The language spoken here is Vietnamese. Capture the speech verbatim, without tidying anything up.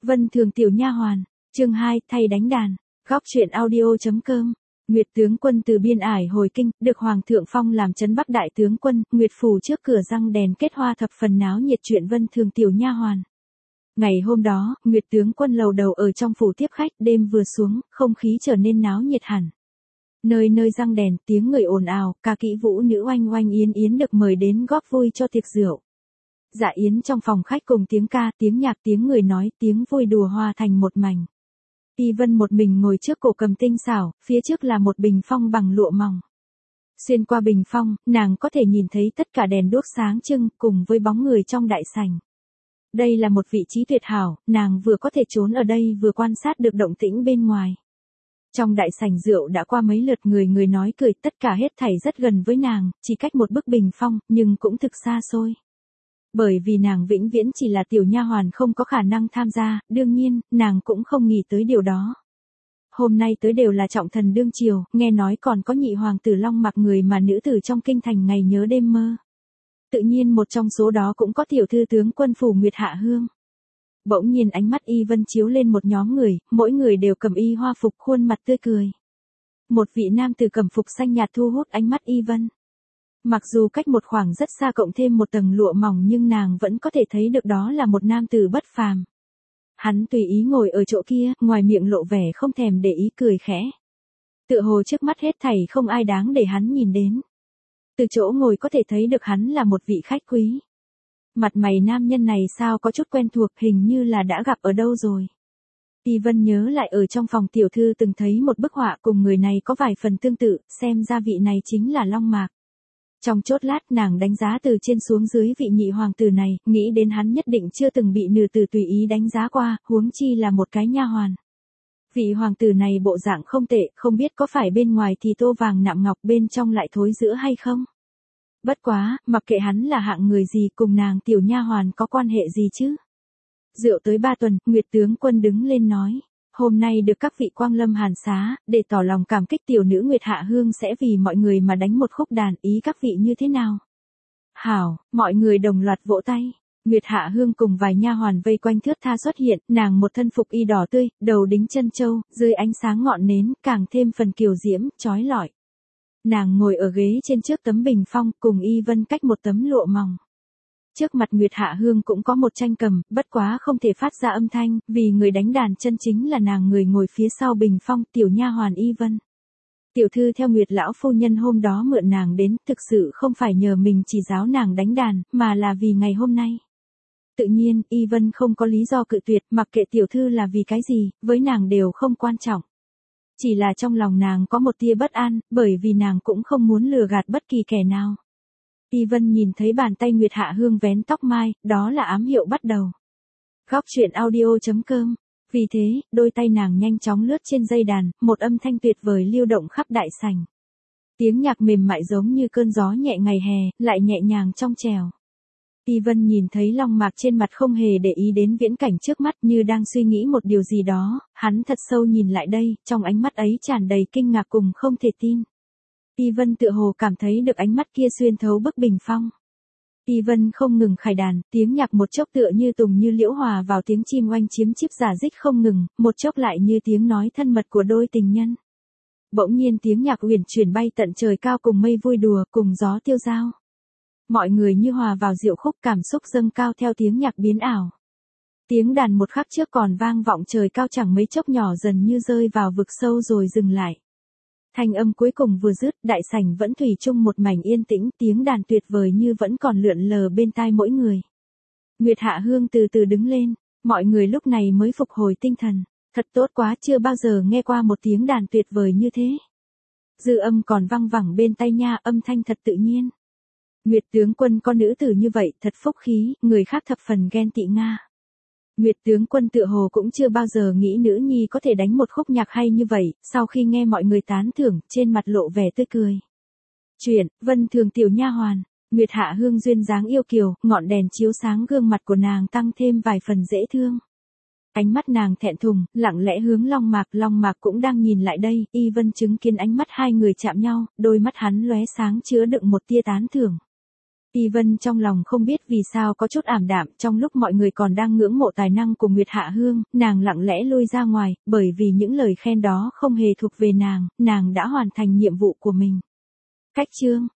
Vân Thường tiểu nha hoàn, chương hai, thay đánh đàn, góc truyện audio.com. Nguyệt tướng quân từ biên ải hồi kinh, được Hoàng thượng phong làm trấn Bắc đại tướng quân, Nguyệt phủ trước cửa răng đèn kết hoa thập phần náo nhiệt chuyện Vân Thường tiểu nha hoàn. Ngày hôm đó, Nguyệt tướng quân lầu đầu ở trong phủ tiếp khách, đêm vừa xuống, không khí trở nên náo nhiệt hẳn. Nơi nơi răng đèn, tiếng người ồn ào, ca kỹ vũ nữ oanh oanh yến yến được mời đến góp vui cho tiệc rượu. Dạ yến trong phòng khách cùng tiếng ca, tiếng nhạc, tiếng người nói, tiếng vui đùa hòa thành một mảnh. Y Vân một mình ngồi trước cổ cầm tinh xảo, phía trước là một bình phong bằng lụa mỏng. Xuyên qua bình phong, nàng có thể nhìn thấy tất cả đèn đuốc sáng trưng, cùng với bóng người trong đại sảnh. Đây là một vị trí tuyệt hảo, nàng vừa có thể trốn ở đây vừa quan sát được động tĩnh bên ngoài. Trong đại sảnh rượu đã qua mấy lượt người người nói cười, tất cả hết thảy rất gần với nàng, chỉ cách một bức bình phong, nhưng cũng thực xa xôi. Bởi vì nàng vĩnh viễn chỉ là tiểu nha hoàn không có khả năng tham gia, đương nhiên, nàng cũng không nghĩ tới điều đó. Hôm nay tới đều là trọng thần đương triều, nghe nói còn có nhị hoàng tử Long Mạc người mà nữ tử trong kinh thành ngày nhớ đêm mơ. Tự nhiên một trong số đó cũng có tiểu thư tướng quân phủ Nguyệt Hạ Hương. Bỗng nhiên ánh mắt Y Vân chiếu lên một nhóm người, mỗi người đều cầm y hoa phục, khuôn mặt tươi cười. Một vị nam tử cầm phục xanh nhạt thu hút ánh mắt Y Vân. Mặc dù cách một khoảng rất xa cộng thêm một tầng lụa mỏng nhưng nàng vẫn có thể thấy được đó là một nam tử bất phàm. Hắn tùy ý ngồi ở chỗ kia, ngoài miệng lộ vẻ không thèm để ý cười khẽ. Tựa hồ trước mắt hết thảy không ai đáng để hắn nhìn đến. Từ chỗ ngồi có thể thấy được hắn là một vị khách quý. Mặt mày nam nhân này sao có chút quen thuộc, hình như là đã gặp ở đâu rồi. Y Vân nhớ lại ở trong phòng tiểu thư từng thấy một bức họa cùng người này có vài phần tương tự, xem ra vị này chính là Long Mạc. Trong chốt lát nàng đánh giá từ trên xuống dưới vị nhị hoàng tử này, nghĩ đến hắn nhất định chưa từng bị nữ tử tùy ý đánh giá qua, huống chi là một cái nha hoàn. Vị hoàng tử này bộ dạng không tệ, không biết có phải bên ngoài thì tô vàng nạm ngọc bên trong lại thối rữa hay không? Bất quá, mặc kệ hắn là hạng người gì cùng nàng tiểu nha hoàn có quan hệ gì chứ? Rượu tới ba tuần, Nguyệt tướng quân đứng lên nói. Hôm nay được các vị quang lâm hàn xá, để tỏ lòng cảm kích tiểu nữ Nguyệt Hạ Hương sẽ vì mọi người mà đánh một khúc đàn, ý các vị như thế nào? Hảo, mọi người đồng loạt vỗ tay. Nguyệt Hạ Hương cùng vài nha hoàn vây quanh thướt tha xuất hiện, nàng một thân phục y đỏ tươi, đầu đính chân châu, dưới ánh sáng ngọn nến, càng thêm phần kiều diễm, chói lọi. Nàng ngồi ở ghế trên trước tấm bình phong, cùng Y Vân cách một tấm lụa mỏng. Trước mặt Nguyệt Hạ Hương cũng có một tranh cầm, bất quá không thể phát ra âm thanh, vì người đánh đàn chân chính là nàng người ngồi phía sau bình phong, tiểu nha hoàn Y Vân. Tiểu thư theo Nguyệt lão phu nhân hôm đó mượn nàng đến, thực sự không phải nhờ mình chỉ giáo nàng đánh đàn, mà là vì ngày hôm nay. Tự nhiên, Y Vân không có lý do cự tuyệt, mặc kệ tiểu thư là vì cái gì, với nàng đều không quan trọng. Chỉ là trong lòng nàng có một tia bất an, bởi vì nàng cũng không muốn lừa gạt bất kỳ kẻ nào. Y Vân nhìn thấy bàn tay Nguyệt Hạ Hương vén tóc mai, đó là ám hiệu bắt đầu. Góc truyện audio.com. Vì thế, đôi tay nàng nhanh chóng lướt trên dây đàn, một âm thanh tuyệt vời lưu động khắp đại sảnh. Tiếng nhạc mềm mại giống như cơn gió nhẹ ngày hè, lại nhẹ nhàng trong trẻo. Y Vân nhìn thấy Long Mạc trên mặt không hề để ý đến viễn cảnh trước mắt như đang suy nghĩ một điều gì đó, hắn thật sâu nhìn lại đây, trong ánh mắt ấy tràn đầy kinh ngạc cùng không thể tin. Y Vân tựa hồ cảm thấy được ánh mắt kia xuyên thấu bức bình phong. Y Vân không ngừng khải đàn, tiếng nhạc một chốc tựa như tùng như liễu hòa vào tiếng chim oanh chiếm chíp giả dích không ngừng, một chốc lại như tiếng nói thân mật của đôi tình nhân. Bỗng nhiên tiếng nhạc uyển chuyển bay tận trời cao cùng mây vui đùa, cùng gió tiêu dao. Mọi người như hòa vào diệu khúc, cảm xúc dâng cao theo tiếng nhạc biến ảo. Tiếng đàn một khắc trước còn vang vọng trời cao chẳng mấy chốc nhỏ dần như rơi vào vực sâu rồi dừng lại. Thanh âm cuối cùng vừa dứt, đại sảnh vẫn thủy chung một mảnh yên tĩnh, tiếng đàn tuyệt vời như vẫn còn lượn lờ bên tai mỗi người. Nguyệt Hạ Hương từ từ đứng lên, mọi người lúc này mới phục hồi tinh thần. Thật tốt quá, chưa bao giờ nghe qua một tiếng đàn tuyệt vời như thế. Dư âm còn vang vẳng bên tai nha, âm thanh thật tự nhiên. Nguyệt tướng quân có nữ tử như vậy, thật phúc khí, người khác thập phần ghen tị nga. Nguyệt tướng quân tựa hồ cũng chưa bao giờ nghĩ nữ nhi có thể đánh một khúc nhạc hay như vậy, sau khi nghe mọi người tán thưởng, trên mặt lộ vẻ tươi cười. Chuyện, Vân Thường tiểu nha hoàn, Nguyệt Hạ Hương duyên dáng yêu kiều, ngọn đèn chiếu sáng gương mặt của nàng tăng thêm vài phần dễ thương. Ánh mắt nàng thẹn thùng, lặng lẽ hướng Long Mạc, Long Mạc cũng đang nhìn lại đây, Y Vân chứng kiến ánh mắt hai người chạm nhau, đôi mắt hắn lóe sáng chứa đựng một tia tán thưởng. Y Vân trong lòng không biết vì sao có chút ảm đạm, trong lúc mọi người còn đang ngưỡng mộ tài năng của Nguyệt Hạ Hương, nàng lặng lẽ lui ra ngoài, bởi vì những lời khen đó không hề thuộc về nàng, nàng đã hoàn thành nhiệm vụ của mình. Cách chương